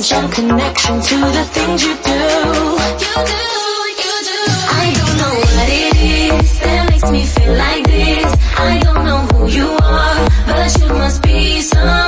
some connection to the things you do. I don't know what it is that makes me feel like this. I don't know who you are, but you must be some